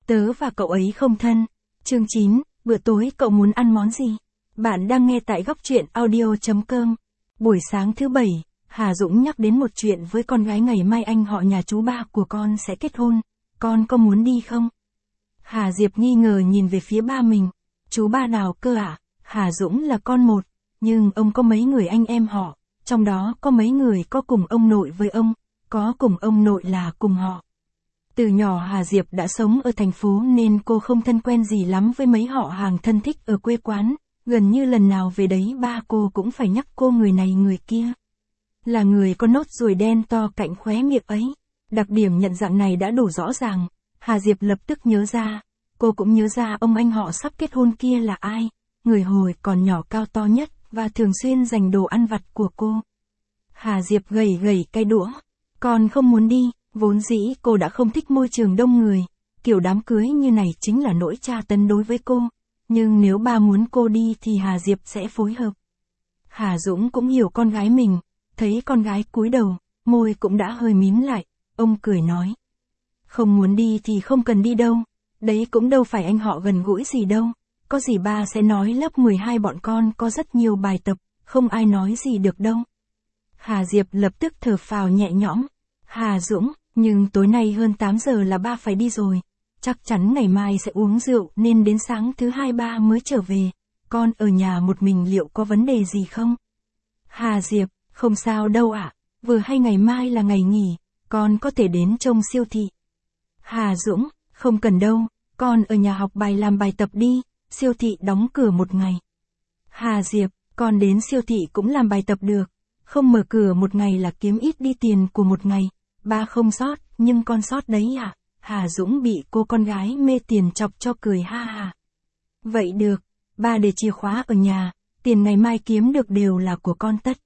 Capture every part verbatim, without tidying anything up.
Tớ và cậu ấy không thân. Chương chín, bữa tối cậu muốn ăn món gì? Bạn đang nghe tại góc truyện audio chấm com. Buổi sáng thứ bảy, Hà Dũng nhắc đến một chuyện với con gái ngày mai anh họ nhà chú ba của con sẽ kết hôn. Con có muốn đi không? Hà Diệp nghi ngờ nhìn về phía ba mình. Chú ba nào cơ ạ? À? Hà Dũng là con một, nhưng ông có mấy người anh em họ, trong đó có mấy người có cùng ông nội với ông, có cùng ông nội là cùng họ. Từ nhỏ Hà Diệp đã sống ở thành phố nên cô không thân quen gì lắm với mấy họ hàng thân thích ở quê quán, gần như lần nào về đấy ba cô cũng phải nhắc cô người này người kia. Là người có nốt ruồi đen to cạnh khóe miệng ấy, đặc điểm nhận dạng này đã đủ rõ ràng, Hà Diệp lập tức nhớ ra, cô cũng nhớ ra ông anh họ sắp kết hôn kia là ai, người hồi còn nhỏ cao to nhất và thường xuyên giành đồ ăn vặt của cô. Hà Diệp gầy gầy cái đũa, con không muốn đi. Vốn dĩ cô đã không thích môi trường đông người, kiểu đám cưới như này chính là nỗi tra tấn đối với cô, nhưng nếu ba muốn cô đi thì Hà Diệp sẽ phối hợp. Hà Dũng cũng hiểu con gái mình, thấy con gái cúi đầu, môi cũng đã hơi mím lại, ông cười nói. Không muốn đi thì không cần đi đâu, đấy cũng đâu phải anh họ gần gũi gì đâu, có gì ba sẽ nói lớp mười hai bọn con có rất nhiều bài tập, không ai nói gì được đâu. Hà Diệp lập tức thở phào nhẹ nhõm. Hà Dũng, nhưng tối nay hơn tám giờ là ba phải đi rồi, chắc chắn ngày mai sẽ uống rượu nên đến sáng thứ hai ba mới trở về, con ở nhà một mình liệu có vấn đề gì không? Hà Diệp, không sao đâu ạ, à, vừa hay ngày mai là ngày nghỉ, con có thể đến trông siêu thị. Hà Dũng, không cần đâu, con ở nhà học bài làm bài tập đi, siêu thị đóng cửa một ngày. Hà Diệp, con đến siêu thị cũng làm bài tập được, không mở cửa một ngày là kiếm ít đi tiền của một ngày. Ba không sót, nhưng con sót đấy à? Hà Dũng bị cô con gái mê tiền chọc cho cười ha ha. Vậy được, ba để chìa khóa ở nhà, tiền ngày mai kiếm được đều là của con tất.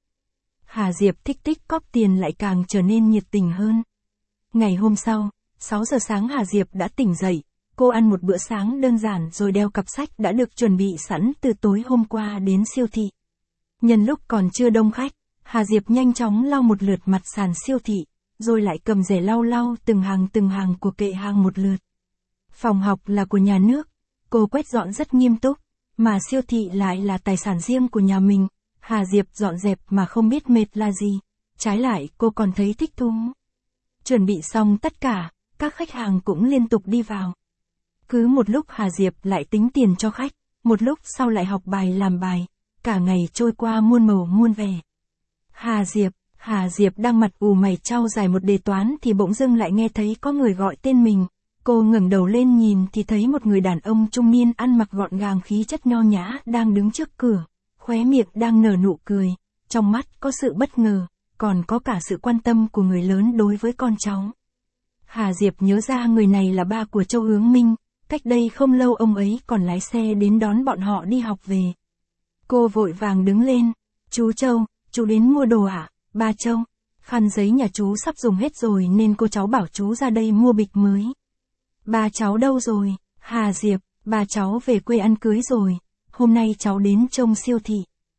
Hà Diệp thích tích cóp tiền lại càng trở nên nhiệt tình hơn. Ngày hôm sau, sáu giờ sáng Hà Diệp đã tỉnh dậy, cô ăn một bữa sáng đơn giản rồi đeo cặp sách đã được chuẩn bị sẵn từ tối hôm qua đến siêu thị. Nhân lúc còn chưa đông khách, Hà Diệp nhanh chóng lau một lượt mặt sàn siêu thị, rồi lại cầm rẻ lau lau từng hàng từng hàng của kệ hàng một lượt. Phòng học là của nhà nước, cô quét dọn rất nghiêm túc, mà siêu thị lại là tài sản riêng của nhà mình, Hà Diệp dọn dẹp mà không biết mệt là gì, trái lại cô còn thấy thích thú. Chuẩn bị xong tất cả, các khách hàng cũng liên tục đi vào. Cứ một lúc Hà Diệp lại tính tiền cho khách, một lúc sau lại học bài làm bài, cả ngày trôi qua muôn màu muôn vẻ. Hà Diệp, Hà Diệp đang mặt ù mày trao giải một đề toán thì bỗng dưng lại nghe thấy có người gọi tên mình. Cô ngẩng đầu lên nhìn thì thấy một người đàn ông trung niên ăn mặc gọn gàng khí chất nho nhã đang đứng trước cửa, khóe miệng đang nở nụ cười, trong mắt có sự bất ngờ, còn có cả sự quan tâm của người lớn đối với con cháu. Hà Diệp nhớ ra người này là ba của Châu Hướng Minh, cách đây không lâu ông ấy còn lái xe đến đón bọn họ đi học về. Cô vội vàng đứng lên, chú Châu, chú đến mua đồ à? Ba Châu, khăn giấy nhà chú sắp dùng hết rồi nên cô cháu bảo chú ra đây mua bịch mới. Ba cháu đâu rồi? Hà Diệp, ba cháu về quê ăn cưới rồi, hôm nay cháu đến trông siêu thị.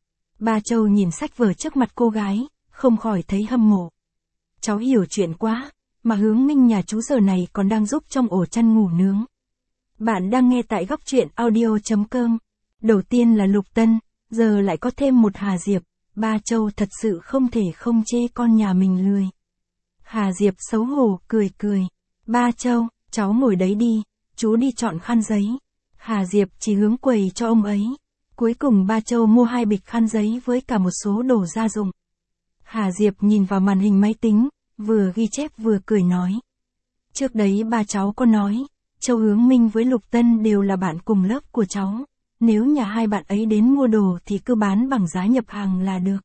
Ba Châu nhìn sách vở trước mặt cô gái, không khỏi thấy hâm mộ. Cháu hiểu chuyện quá, mà Hướng Minh nhà chú giờ này còn đang giúp trong ổ chăn ngủ nướng. Bạn đang nghe tại góc truyện audio chấm com. Đầu tiên là Lục Tân, giờ lại có thêm một Hà Diệp. Ba Châu thật sự không thể không chê con nhà mình lười. Hà Diệp xấu hổ cười cười. Ba Châu, cháu ngồi đấy đi, chú đi chọn khăn giấy. Hà Diệp chỉ hướng quầy cho ông ấy. Cuối cùng ba Châu mua hai bịch khăn giấy với cả một số đồ gia dụng. Hà Diệp nhìn vào màn hình máy tính, vừa ghi chép vừa cười nói. Trước đấy ba cháu có nói, Châu Hướng Minh với Lục Tân đều là bạn cùng lớp của cháu. Nếu nhà hai bạn ấy đến mua đồ thì cứ bán bằng giá nhập hàng là được.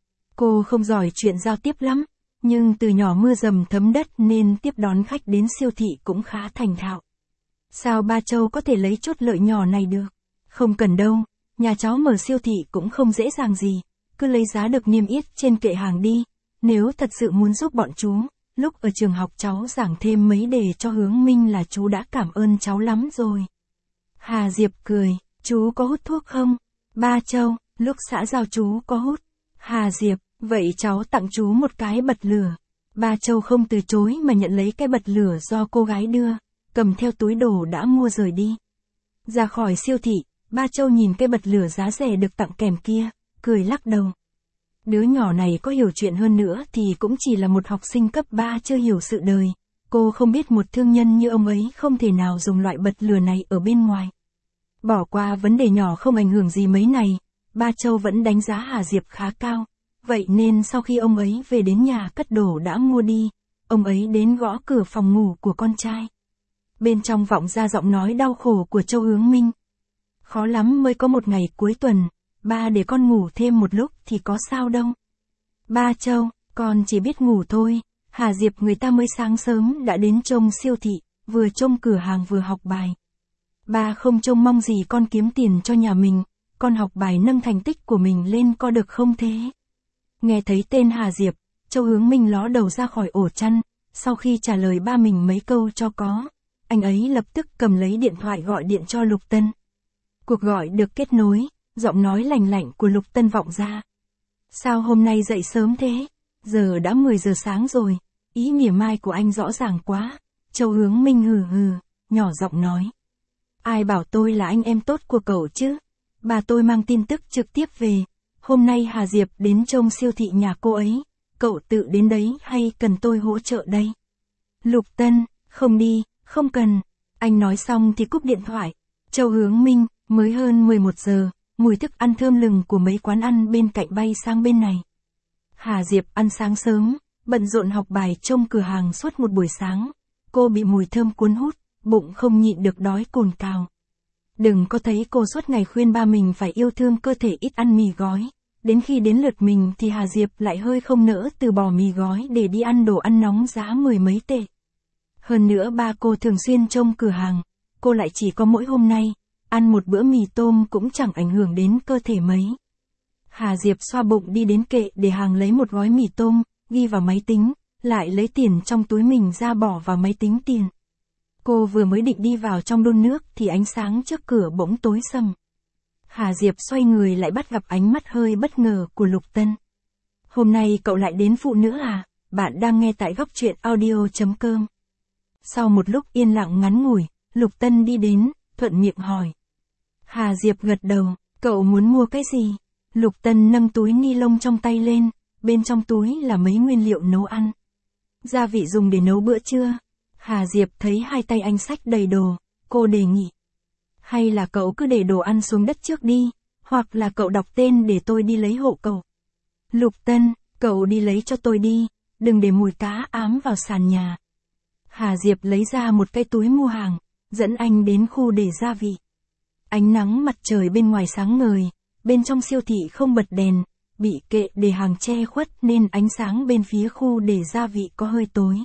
Cô không giỏi chuyện giao tiếp lắm, nhưng từ nhỏ mưa dầm thấm đất nên tiếp đón khách đến siêu thị cũng khá thành thạo. Sao ba Châu có thể lấy chút lợi nhỏ này được? Không cần đâu, nhà cháu mở siêu thị cũng không dễ dàng gì, cứ lấy giá được niêm yết trên kệ hàng đi. Nếu thật sự muốn giúp bọn chú, lúc ở trường học cháu giảng thêm mấy đề cho Hướng Minh là chú đã cảm ơn cháu lắm rồi. Hà Diệp cười. Chú có hút thuốc không? Ba Châu, lúc xã giao chú có hút. Hà Diệp, vậy cháu tặng chú một cái bật lửa. Ba Châu không từ chối mà nhận lấy cái bật lửa do cô gái đưa. cầm theo túi đồ đã mua rời đi. Ra khỏi siêu thị, ba Châu nhìn cây bật lửa giá rẻ được tặng kèm kia, cười lắc đầu. Đứa nhỏ này có hiểu chuyện hơn nữa thì cũng chỉ là một học sinh cấp ba chưa hiểu sự đời. Cô không biết một thương nhân như ông ấy không thể nào dùng loại bật lửa này ở bên ngoài. Bỏ qua vấn đề nhỏ không ảnh hưởng gì mấy này, ba Châu vẫn đánh giá Hà Diệp khá cao. Vậy nên sau khi ông ấy về đến nhà cất đồ đã mua đi, ông ấy đến gõ cửa phòng ngủ của con trai. Bên trong vọng ra giọng nói đau khổ của Châu Hướng Minh. Khó lắm mới có một ngày cuối tuần, ba để con ngủ thêm một lúc thì có sao đâu. Ba Châu, con chỉ biết ngủ thôi. Hà Diệp người ta mới sáng sớm đã đến trông siêu thị, vừa trông cửa hàng vừa học bài. Ba không trông mong gì con kiếm tiền cho nhà mình, con học bài nâng thành tích của mình lên có được không thế? Nghe thấy tên Hà Diệp, Châu Hướng Minh ló đầu ra khỏi ổ chăn, sau khi trả lời ba mình mấy câu cho có, anh ấy lập tức cầm lấy điện thoại gọi điện cho Lục Tân. Cuộc gọi được kết nối, giọng nói lành lạnh của Lục Tân vọng ra. Sao hôm nay dậy sớm thế? Giờ đã mười giờ sáng rồi, ý mỉa mai của anh rõ ràng quá. Châu Hướng Minh hừ hừ, nhỏ giọng nói. Ai bảo tôi là anh em tốt của cậu chứ? Bà tôi mang tin tức trực tiếp về. Hôm nay Hà Diệp đến trông siêu thị nhà cô ấy. Cậu tự đến đấy hay cần tôi hỗ trợ đây? Lục Tân, không đi, không cần. Anh nói xong thì cúp điện thoại. Châu Hướng Minh, mới hơn mười một giờ, mùi thức ăn thơm lừng của mấy quán ăn bên cạnh bay sang bên này. Hà Diệp ăn sáng sớm, bận rộn học bài trông cửa hàng suốt một buổi sáng. Cô bị mùi thơm cuốn hút, bụng không nhịn được đói cồn cào. Đừng có thấy cô suốt ngày khuyên ba mình phải yêu thương cơ thể ít ăn mì gói. Đến khi đến lượt mình thì Hà Diệp lại hơi không nỡ từ bỏ mì gói để đi ăn đồ ăn nóng giá mười mấy tệ. Hơn nữa ba cô thường xuyên trông cửa hàng, cô lại chỉ có mỗi hôm nay, ăn một bữa mì tôm cũng chẳng ảnh hưởng đến cơ thể mấy. Hà Diệp xoa bụng đi đến kệ để hàng lấy một gói mì tôm, ghi vào máy tính, lại lấy tiền trong túi mình ra bỏ vào máy tính tiền. Cô vừa mới định đi vào trong đun nước thì ánh sáng trước cửa bỗng tối sầm. Hà Diệp xoay người lại bắt gặp ánh mắt hơi bất ngờ của Lục Tân. Hôm nay cậu lại đến phụ nữ à? Bạn đang nghe tại góc truyện audio chấm com. Sau một lúc yên lặng ngắn ngủi, Lục Tân đi đến, thuận miệng hỏi. Hà Diệp gật đầu, cậu muốn mua cái gì? Lục Tân nâng túi ni lông trong tay lên, bên trong túi là mấy nguyên liệu nấu ăn. Gia vị dùng để nấu bữa trưa. Hà Diệp thấy hai tay anh xách đầy đồ, cô đề nghị. Hay là cậu cứ để đồ ăn xuống đất trước đi, hoặc là cậu đọc tên để tôi đi lấy hộ cậu. Lục Tân, cậu đi lấy cho tôi đi, đừng để mùi cá ám vào sàn nhà. Hà Diệp lấy ra một cái túi mua hàng, dẫn anh đến khu để gia vị. Ánh nắng mặt trời bên ngoài sáng ngời, bên trong siêu thị không bật đèn, bị kệ để hàng che khuất nên ánh sáng bên phía khu để gia vị có hơi tối.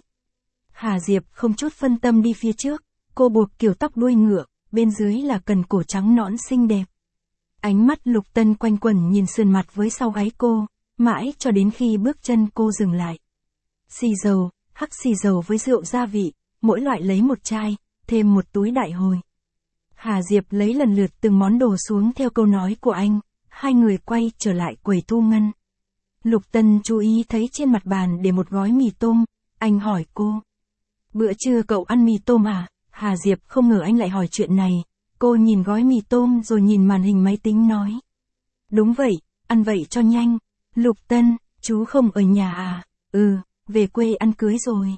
Hà Diệp không chút phân tâm đi phía trước, cô buộc kiểu tóc đuôi ngựa, bên dưới là cần cổ trắng nõn xinh đẹp. Ánh mắt Lục Tân quanh quẩn nhìn sườn mặt với sau gáy cô, mãi cho đến khi bước chân cô dừng lại. Xì dầu, hắc xì dầu với rượu gia vị, mỗi loại lấy một chai, thêm một túi đại hồi. Hà Diệp lấy lần lượt từng món đồ xuống theo câu nói của anh, hai người quay trở lại quầy thu ngân. Lục Tân chú ý thấy trên mặt bàn để một gói mì tôm, anh hỏi cô. Bữa trưa cậu ăn mì tôm à? Hà Diệp không ngờ anh lại hỏi chuyện này, cô nhìn gói mì tôm rồi nhìn màn hình máy tính nói. Đúng vậy, ăn vậy cho nhanh. Lục Tân, chú không ở nhà à? Ừ, về quê ăn cưới rồi.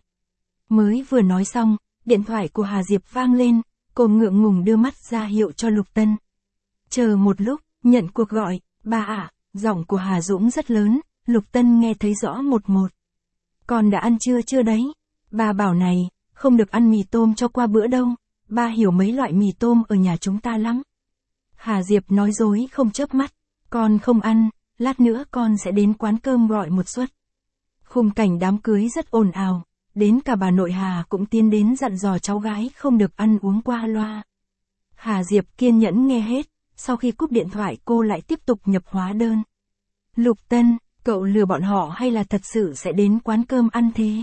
Mới vừa nói xong, điện thoại của Hà Diệp vang lên, cô ngượng ngùng đưa mắt ra hiệu cho Lục Tân. Chờ một lúc, nhận cuộc gọi, ba ạ, giọng của Hà Dũng rất lớn, Lục Tân nghe thấy rõ một một. Con đã ăn trưa chưa đấy? Ba bảo này, không được ăn mì tôm cho qua bữa đâu, ba hiểu mấy loại mì tôm ở nhà chúng ta lắm. Hà Diệp nói dối không chớp mắt, con không ăn, lát nữa con sẽ đến quán cơm gọi một suất. Khung cảnh đám cưới rất ồn ào, đến cả bà nội Hà cũng tiến đến dặn dò cháu gái không được ăn uống qua loa. Hà Diệp kiên nhẫn nghe hết, sau khi cúp điện thoại cô lại tiếp tục nhập hóa đơn. Lục Tân, cậu lừa bọn họ hay là thật sự sẽ đến quán cơm ăn thế?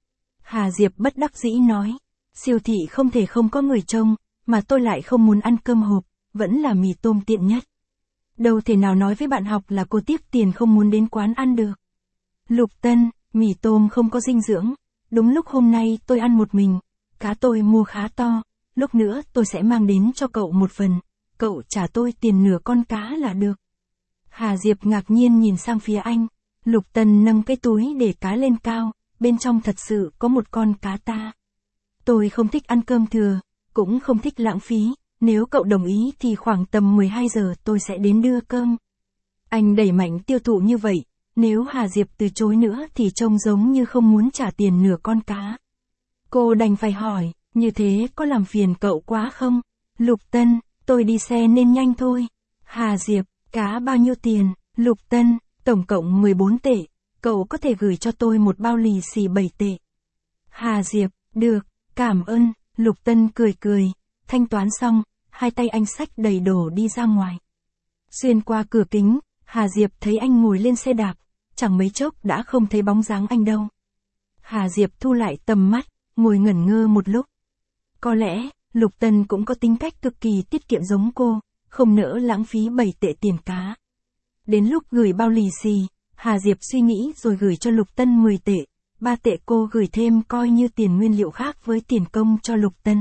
Hà Diệp bất đắc dĩ nói, siêu thị không thể không có người trông, mà tôi lại không muốn ăn cơm hộp, vẫn là mì tôm tiện nhất. Đâu thể nào nói với bạn học là cô tiếc tiền không muốn đến quán ăn được. Lục Tân, mì tôm không có dinh dưỡng, đúng lúc hôm nay tôi ăn một mình, cá tôi mua khá to, lúc nữa tôi sẽ mang đến cho cậu một phần, cậu trả tôi tiền nửa con cá là được. Hà Diệp ngạc nhiên nhìn sang phía anh, Lục Tân nâng cái túi để cá lên cao, bên trong thật sự có một con cá ta. Tôi không thích ăn cơm thừa, cũng không thích lãng phí, nếu cậu đồng ý thì khoảng tầm mười hai giờ tôi sẽ đến đưa cơm. Anh đẩy mạnh tiêu thụ như vậy, nếu Hà Diệp từ chối nữa thì trông giống như không muốn trả tiền nửa con cá. Cô đành phải hỏi, như thế có làm phiền cậu quá không? Lục Tân, tôi đi xe nên nhanh thôi. Hà Diệp, cá bao nhiêu tiền? Lục Tân, tổng cộng mười bốn tệ, cậu có thể gửi cho tôi một bao lì xì bảy tệ. Hà Diệp, được, cảm ơn. Lục Tân cười cười, thanh toán xong, hai tay anh xách đầy đồ đi ra ngoài. Xuyên qua cửa kính, Hà Diệp thấy anh ngồi lên xe đạp, chẳng mấy chốc đã không thấy bóng dáng anh đâu. Hà Diệp thu lại tầm mắt, ngồi ngẩn ngơ một lúc. Có lẽ, Lục Tân cũng có tính cách cực kỳ tiết kiệm giống cô, không nỡ lãng phí bảy tệ tiền cá. Đến lúc gửi bao lì xì, Hà Diệp suy nghĩ rồi gửi cho Lục Tân mười tệ, ba tệ cô gửi thêm coi như tiền nguyên liệu khác với tiền công cho Lục Tân.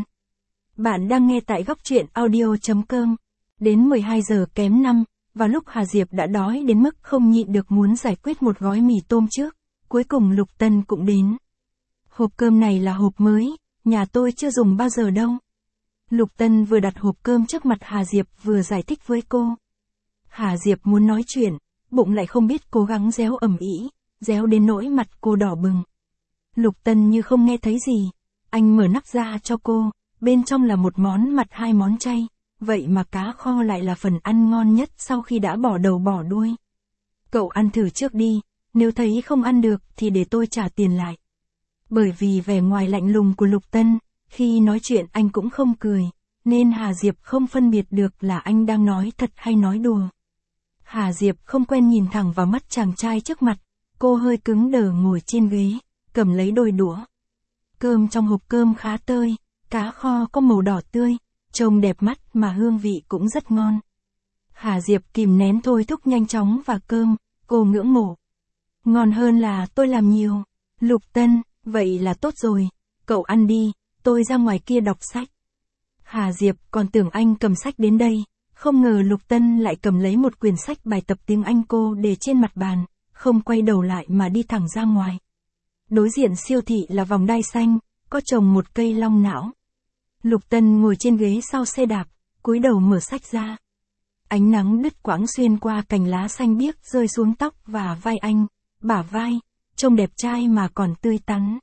Bạn đang nghe tại góc truyện audio chấm com. Đến mười hai giờ kém năm, vào lúc Hà Diệp đã đói đến mức không nhịn được muốn giải quyết một gói mì tôm trước, cuối cùng Lục Tân cũng đến. Hộp cơm này là hộp mới, nhà tôi chưa dùng bao giờ đâu. Lục Tân vừa đặt hộp cơm trước mặt Hà Diệp vừa giải thích với cô. Hà Diệp muốn nói chuyện, bụng lại không biết cố gắng réo ầm ĩ, réo đến nỗi mặt cô đỏ bừng. Lục Tân như không nghe thấy gì, anh mở nắp ra cho cô, bên trong là một món mặt hai món chay, vậy mà cá kho lại là phần ăn ngon nhất sau khi đã bỏ đầu bỏ đuôi. Cậu ăn thử trước đi, nếu thấy không ăn được thì để tôi trả tiền lại. Bởi vì vẻ ngoài lạnh lùng của Lục Tân, khi nói chuyện anh cũng không cười, nên Hà Diệp không phân biệt được là anh đang nói thật hay nói đùa. Hà Diệp không quen nhìn thẳng vào mắt chàng trai trước mặt, cô hơi cứng đờ ngồi trên ghế, cầm lấy đôi đũa. Cơm trong hộp cơm khá tơi, cá kho có màu đỏ tươi, trông đẹp mắt mà hương vị cũng rất ngon. Hà Diệp kìm nén thôi thúc nhanh chóng vào cơm, cô ngưỡng mộ. Ngon hơn là tôi làm nhiều. Lục Tân, vậy là tốt rồi, cậu ăn đi, tôi ra ngoài kia đọc sách. Hà Diệp còn tưởng anh cầm sách đến đây, không ngờ Lục Tân lại cầm lấy một quyển sách bài tập tiếng Anh cô để trên mặt bàn, không quay đầu lại mà đi thẳng ra ngoài. Đối diện siêu thị là vòng đai xanh, có trồng một cây long não. Lục Tân ngồi trên ghế sau xe đạp, cúi đầu mở sách ra. Ánh nắng đứt quãng xuyên qua cành lá xanh biếc rơi xuống tóc và vai anh, bả vai, trông đẹp trai mà còn tươi tắn.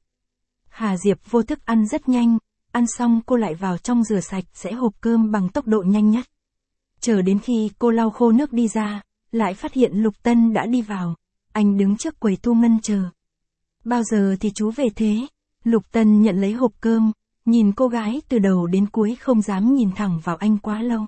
Hà Diệp vô thức ăn rất nhanh, ăn xong cô lại vào trong rửa sạch sẽ hộp cơm bằng tốc độ nhanh nhất. Chờ đến khi cô lau khô nước đi ra, lại phát hiện Lục Tân đã đi vào, anh đứng trước quầy thu ngân chờ. Bao giờ thì chú về thế? Lục Tân nhận lấy hộp cơm, nhìn cô gái từ đầu đến cuối không dám nhìn thẳng vào anh quá lâu.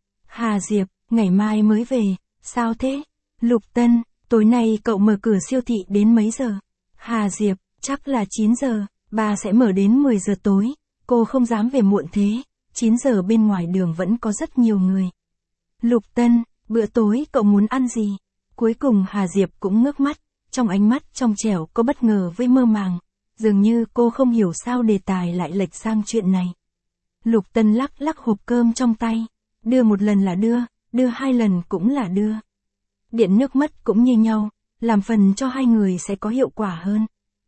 Hà Diệp, ngày mai mới về, sao thế? Lục Tân, tối nay cậu mở cửa siêu thị đến mấy giờ? Hà Diệp, chắc là chín giờ, bà sẽ mở đến mười giờ tối, cô không dám về muộn thế, chín giờ bên ngoài đường vẫn có rất nhiều người. Lục Tân, bữa tối cậu muốn ăn gì? Cuối cùng Hà Diệp cũng ngước mắt, trong ánh mắt trong trẻo có bất ngờ với mơ màng, dường như cô không hiểu sao đề tài lại lệch sang chuyện này. Lục Tân lắc lắc hộp cơm trong tay, đưa một lần là đưa, đưa hai lần cũng là đưa. Điện nước mất cũng như nhau, làm phần cho hai người sẽ có hiệu quả hơn.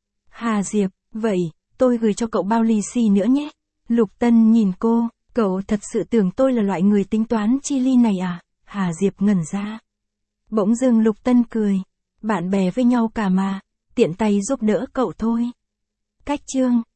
Hà Diệp, vậy, tôi gửi cho cậu bao lì xì nữa nhé. Lục Tân nhìn cô, cậu thật sự tưởng tôi là loại người tính toán chi ly này à? Hà Diệp ngẩn ra. Bỗng dưng Lục Tân cười, bạn bè với nhau cả mà, tiện tay giúp đỡ cậu thôi. Cách chương